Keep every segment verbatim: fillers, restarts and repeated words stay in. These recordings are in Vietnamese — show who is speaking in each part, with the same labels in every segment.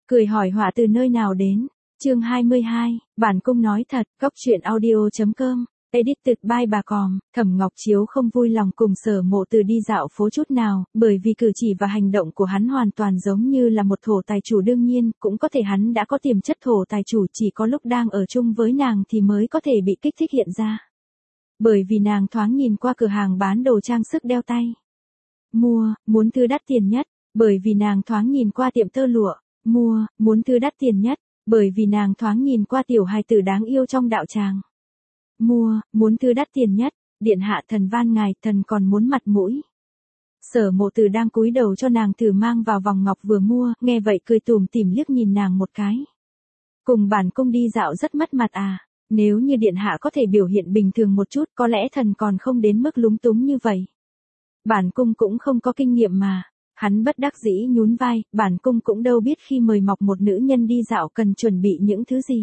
Speaker 1: Cười hỏi họa từ nơi nào đến. Chương hai mươi hai, bản cung nói thật, góc truyện audio.com, edited by bà Còm. Thẩm Ngọc Chiếu không vui lòng cùng Sở Mộ Từ đi dạo phố chút nào, bởi vì cử chỉ và hành động của hắn hoàn toàn giống như là một thổ tài chủ, đương nhiên, cũng có thể hắn đã có tiềm chất thổ tài chủ, chỉ có lúc đang ở chung với nàng thì mới có thể bị kích thích hiện ra. Bởi vì nàng thoáng nhìn qua cửa hàng bán đồ trang sức đeo tay. Mua, muốn thứ đắt tiền nhất, bởi vì nàng thoáng nhìn qua tiệm tơ lụa. Mua, muốn thứ đắt tiền nhất, bởi vì nàng thoáng nhìn qua tiểu hài tử đáng yêu trong đạo tràng. Mua, muốn thứ đắt tiền nhất, điện hạ thần van ngài, thần còn muốn mặt mũi. Sở Mộ Từ đang cúi đầu cho nàng thử mang vào vòng ngọc vừa mua, nghe vậy cười tủm tỉm liếc nhìn nàng một cái. Cùng bản cung đi dạo rất mất mặt à, nếu như điện hạ có thể biểu hiện bình thường một chút, có lẽ thần còn không đến mức lúng túng như vậy. Bản cung cũng không có kinh nghiệm mà. Hắn bất đắc dĩ nhún vai, bản cung cũng đâu biết khi mời mọc một nữ nhân đi dạo cần chuẩn bị những thứ gì.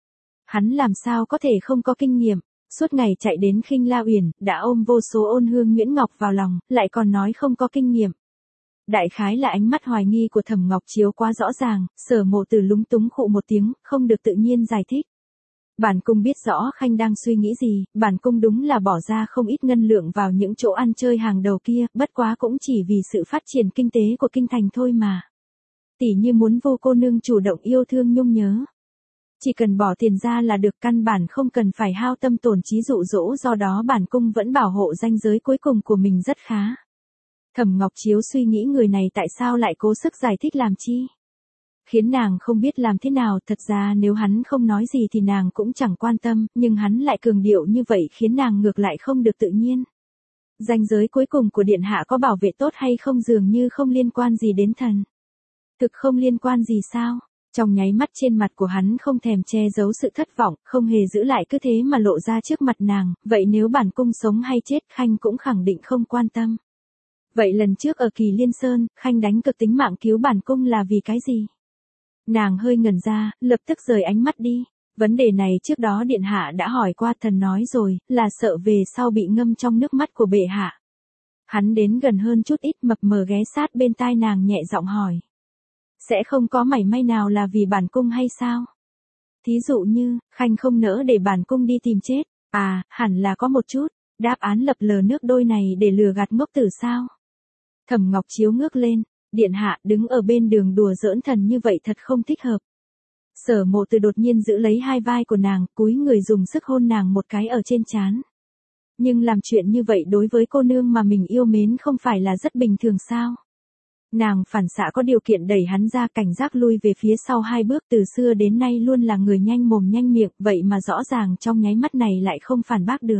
Speaker 1: Hắn làm sao có thể không có kinh nghiệm, suốt ngày chạy đến Khinh La Uyển, đã ôm vô số ôn hương nhuyễn ngọc vào lòng, lại còn nói không có kinh nghiệm. Đại khái là ánh mắt hoài nghi của Thẩm Ngọc Chiếu quá rõ ràng, Sở Mộ Từ lúng túng khụ một tiếng, không được tự nhiên giải thích. Bản cung biết rõ Khanh đang suy nghĩ gì, bản cung đúng là bỏ ra không ít ngân lượng vào những chỗ ăn chơi hàng đầu kia, bất quá cũng chỉ vì sự phát triển kinh tế của kinh thành thôi mà. Tỉ như muốn Vô cô nương chủ động yêu thương nhung nhớ. Chỉ cần bỏ tiền ra là được, căn bản không cần phải hao tâm tổn trí dụ dỗ, do đó bản cung vẫn bảo hộ ranh giới cuối cùng của mình rất khá. Thẩm Ngọc Chiếu suy nghĩ người này tại sao lại cố sức giải thích làm chi. Khiến nàng không biết làm thế nào, thật ra nếu hắn không nói gì thì nàng cũng chẳng quan tâm, nhưng hắn lại cường điệu như vậy khiến nàng ngược lại không được tự nhiên. Ranh giới cuối cùng của điện hạ có bảo vệ tốt hay không dường như không liên quan gì đến thần. Thực không liên quan gì sao? Trong nháy mắt trên mặt của hắn không thèm che giấu sự thất vọng, không hề giữ lại, cứ thế mà lộ ra trước mặt nàng, vậy nếu bản cung sống hay chết Khanh cũng khẳng định không quan tâm. Vậy lần trước ở Kỳ Liên Sơn, Khanh đánh cực tính mạng cứu bản cung là vì cái gì? Nàng hơi ngẩn ra, lập tức rời ánh mắt đi. Vấn đề này trước đó điện hạ đã hỏi qua, thần nói rồi, là sợ về sau bị ngâm trong nước mắt của bệ hạ. Hắn đến gần hơn chút ít, mập mờ ghé sát bên tai nàng nhẹ giọng hỏi. Sẽ không có mảy may nào là vì bản cung hay sao? Thí dụ như, Khanh không nỡ để bản cung đi tìm chết. À, hẳn là có một chút. Đáp án lập lờ nước đôi này để lừa gạt ngốc tử sao? Thẩm Ngọc Chiếu ngước lên. Điện hạ đứng ở bên đường đùa giỡn thần như vậy thật không thích hợp. Sở Mộ Từ đột nhiên giữ lấy hai vai của nàng, cúi người dùng sức hôn nàng một cái ở trên trán. Nhưng làm chuyện như vậy đối với cô nương mà mình yêu mến không phải là rất bình thường sao? Nàng phản xạ có điều kiện đẩy hắn ra, cảnh giác lui về phía sau hai bước, từ xưa đến nay luôn là người nhanh mồm nhanh miệng, vậy mà rõ ràng trong nháy mắt này lại không phản bác được.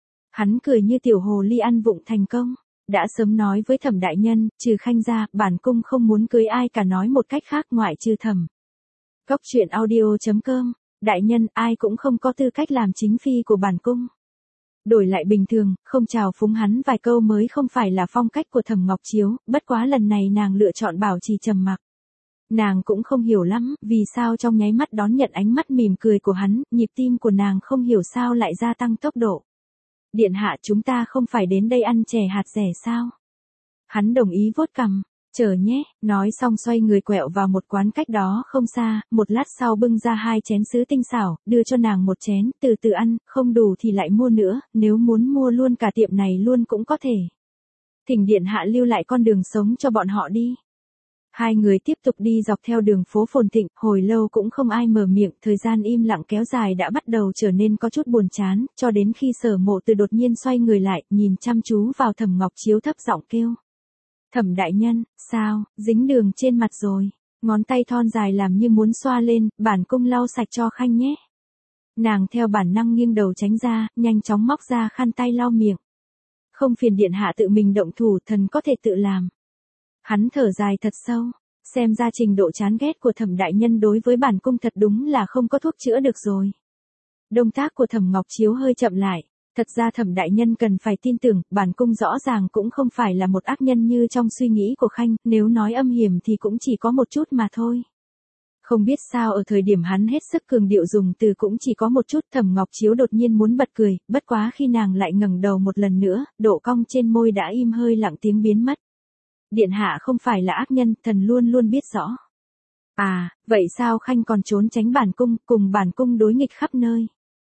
Speaker 1: Hắn cười như tiểu hồ ly ăn vụng thành công. Đã sớm nói với Thẩm đại nhân, trừ Khanh ra, bản cung không muốn cưới ai cả, nói một cách khác ngoại trừ Thẩm. Góc truyện audio.com, đại nhân, ai cũng không có tư cách làm chính phi của bản cung. Đổi lại bình thường, không chào phúng hắn vài câu mới không phải là phong cách của Thẩm Ngọc Chiếu, bất quá lần này nàng lựa chọn bảo trì trầm mặc. Nàng cũng không hiểu lắm, vì sao trong nháy mắt đón nhận ánh mắt mỉm cười của hắn, nhịp tim của nàng không hiểu sao lại gia tăng tốc độ. Điện hạ, chúng ta không phải đến đây ăn chè hạt rẻ sao? Hắn đồng ý vuốt cằm, chờ nhé, nói xong xoay người quẹo vào một quán cách đó không xa, một lát sau bưng ra hai chén sứ tinh xảo, đưa cho nàng một chén, từ từ ăn, không đủ thì lại mua nữa, nếu muốn mua luôn cả tiệm này luôn cũng có thể. Thỉnh điện hạ lưu lại con đường sống cho bọn họ đi. Hai người tiếp tục đi dọc theo đường phố phồn thịnh, hồi lâu cũng không ai mở miệng, thời gian im lặng kéo dài đã bắt đầu trở nên có chút buồn chán, cho đến khi Sở Mộ Từ đột nhiên xoay người lại, nhìn chăm chú vào Thẩm Ngọc Chiếu thấp giọng kêu. Thẩm đại nhân, sao, dính đường trên mặt rồi, ngón tay thon dài làm như muốn xoa lên, bản cung lau sạch cho Khanh nhé. Nàng theo bản năng nghiêng đầu tránh ra, nhanh chóng móc ra khăn tay lau miệng. Không phiền điện hạ tự mình động thủ, thần có thể tự làm. Hắn thở dài thật sâu, xem ra trình độ chán ghét của Thẩm đại nhân đối với bản cung thật đúng là không có thuốc chữa được rồi. Động tác của Thẩm Ngọc Chiếu hơi chậm lại, thật ra Thẩm đại nhân cần phải tin tưởng, bản cung rõ ràng cũng không phải là một ác nhân như trong suy nghĩ của Khanh, nếu nói âm hiểm thì cũng chỉ có một chút mà thôi. Không biết sao ở thời điểm hắn hết sức cường điệu dùng từ cũng chỉ có một chút, Thẩm Ngọc Chiếu đột nhiên muốn bật cười, bất quá khi nàng lại ngẩng đầu một lần nữa, độ cong trên môi đã im hơi lặng tiếng biến mất. Điện hạ không phải là ác nhân, thần luôn luôn biết rõ. À, vậy sao Khanh còn trốn tránh bản cung, cùng bản cung đối nghịch khắp nơi.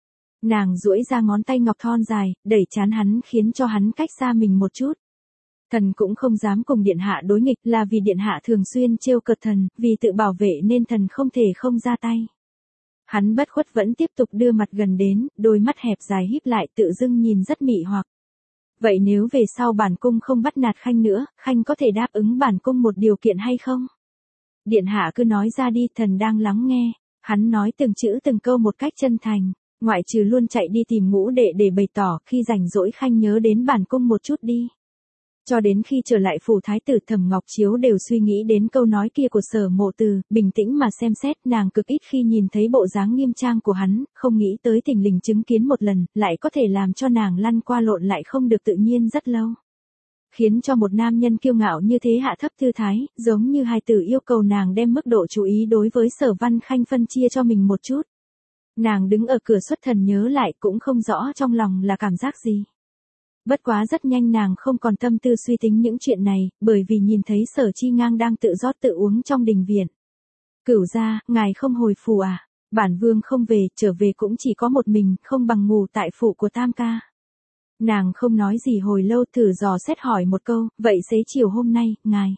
Speaker 1: Nàng duỗi ra ngón tay ngọc thon dài, đẩy trán hắn khiến cho hắn cách xa mình một chút. Thần cũng không dám cùng điện hạ đối nghịch, là vì điện hạ thường xuyên trêu cợt thần, vì tự bảo vệ nên thần không thể không ra tay. Hắn bất khuất vẫn tiếp tục đưa mặt gần đến, đôi mắt hẹp dài híp lại tự dưng nhìn rất mị hoặc. Vậy nếu về sau bản cung không bắt nạt Khanh nữa, Khanh có thể đáp ứng bản cung một điều kiện hay không? Điện hạ cứ nói ra đi, thần đang lắng nghe. Hắn nói từng chữ từng câu một cách chân thành, ngoại trừ luôn chạy đi tìm ngũ đệ để bày tỏ khi rảnh rỗi Khanh nhớ đến bản cung một chút đi. Cho đến khi trở lại phủ thái tử, Thẩm Ngọc Chiếu đều suy nghĩ đến câu nói kia của Sở Mộ Từ, bình tĩnh mà xem xét, nàng cực ít khi nhìn thấy bộ dáng nghiêm trang của hắn, không nghĩ tới thình lình chứng kiến một lần, lại có thể làm cho nàng lăn qua lộn lại không được tự nhiên rất lâu. Khiến cho một nam nhân kiêu ngạo như thế hạ thấp tư thái, giống như hài tử yêu cầu nàng đem mức độ chú ý đối với Sở Văn Khanh phân chia cho mình một chút. Nàng đứng ở cửa xuất thần nhớ lại cũng không rõ trong lòng là cảm giác gì. Bất quá rất nhanh nàng không còn tâm tư suy tính những chuyện này, bởi vì nhìn thấy Sở Chi Ngang đang tự rót tự uống trong đình viện. Cửu gia, ngài không hồi phủ à? Bản vương không về, trở về cũng chỉ có một mình, không bằng ngủ tại phủ của Tam ca. Nàng không nói gì hồi lâu, thử dò xét hỏi một câu, vậy xế chiều hôm nay, ngài.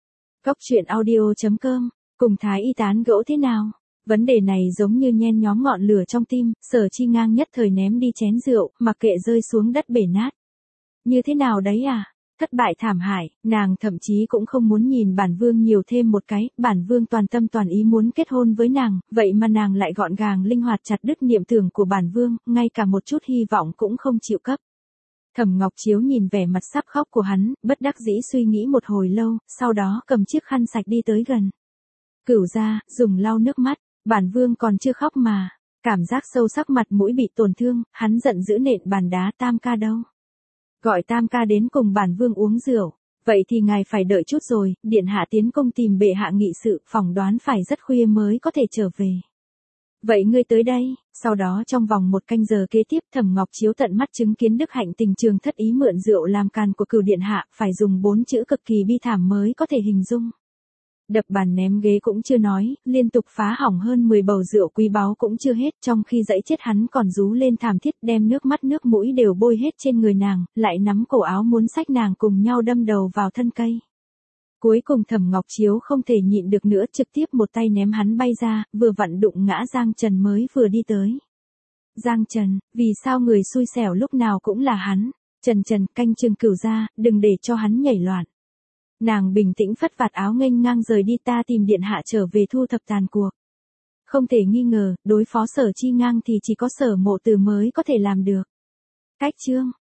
Speaker 1: Cốc truyện audio chấm com, cùng Thái y tán gẫu thế nào? Vấn đề này giống như nhen nhóm ngọn lửa trong tim, Sở Chi Ngang nhất thời ném đi chén rượu, mặc kệ rơi xuống đất bể nát. Như thế nào đấy à? Thất bại thảm hại, nàng thậm chí cũng không muốn nhìn bản vương nhiều thêm một cái, bản vương toàn tâm toàn ý muốn kết hôn với nàng, vậy mà nàng lại gọn gàng linh hoạt chặt đứt niệm tưởng của bản vương, ngay cả một chút hy vọng cũng không chịu cấp. Thẩm Ngọc Chiếu nhìn vẻ mặt sắp khóc của hắn, bất đắc dĩ suy nghĩ một hồi lâu, sau đó cầm chiếc khăn sạch đi tới gần. Cửu gia, dùng lau nước mắt, bản vương còn chưa khóc mà. Cảm giác sâu sắc mặt mũi bị tổn thương, hắn giận dữ nện bàn đá. Tam ca đâu? Gọi Tam ca đến cùng bản vương uống rượu. Vậy thì ngài phải đợi chút rồi, điện hạ tiến công tìm bệ hạ nghị sự, phỏng đoán phải rất khuya mới có thể trở về. Vậy ngươi tới đây. Sau đó trong vòng một canh giờ kế tiếp, Thẩm Ngọc Chiếu tận mắt chứng kiến Đức Hạnh Tình Trường thất ý mượn rượu làm càn của Cửu điện hạ, phải dùng bốn chữ cực kỳ bi thảm mới có thể hình dung. Đập bàn ném ghế cũng chưa nói, liên tục phá hỏng hơn mười bầu rượu quý báu cũng chưa hết, trong khi dẫy chết hắn còn rú lên thảm thiết, đem nước mắt nước mũi đều bôi hết trên người nàng, lại nắm cổ áo muốn xách nàng cùng nhau đâm đầu vào thân cây. Cuối cùng Thẩm Ngọc Chiếu không thể nhịn được nữa, trực tiếp một tay ném hắn bay ra, vừa vặn đụng ngã Giang Trần mới vừa đi tới. Giang Trần, vì sao người xui xẻo lúc nào cũng là hắn? Trần Trần, canh chừng Cửu gia, đừng để cho hắn nhảy loạn. Nàng bình tĩnh phất vạt áo nghênh ngang rời đi, ta tìm điện hạ trở về thu thập tàn cuộc. Không thể nghi ngờ, đối phó Sở Chi Ngang thì chỉ có Sở Mộ Từ mới có thể làm được. Cách chương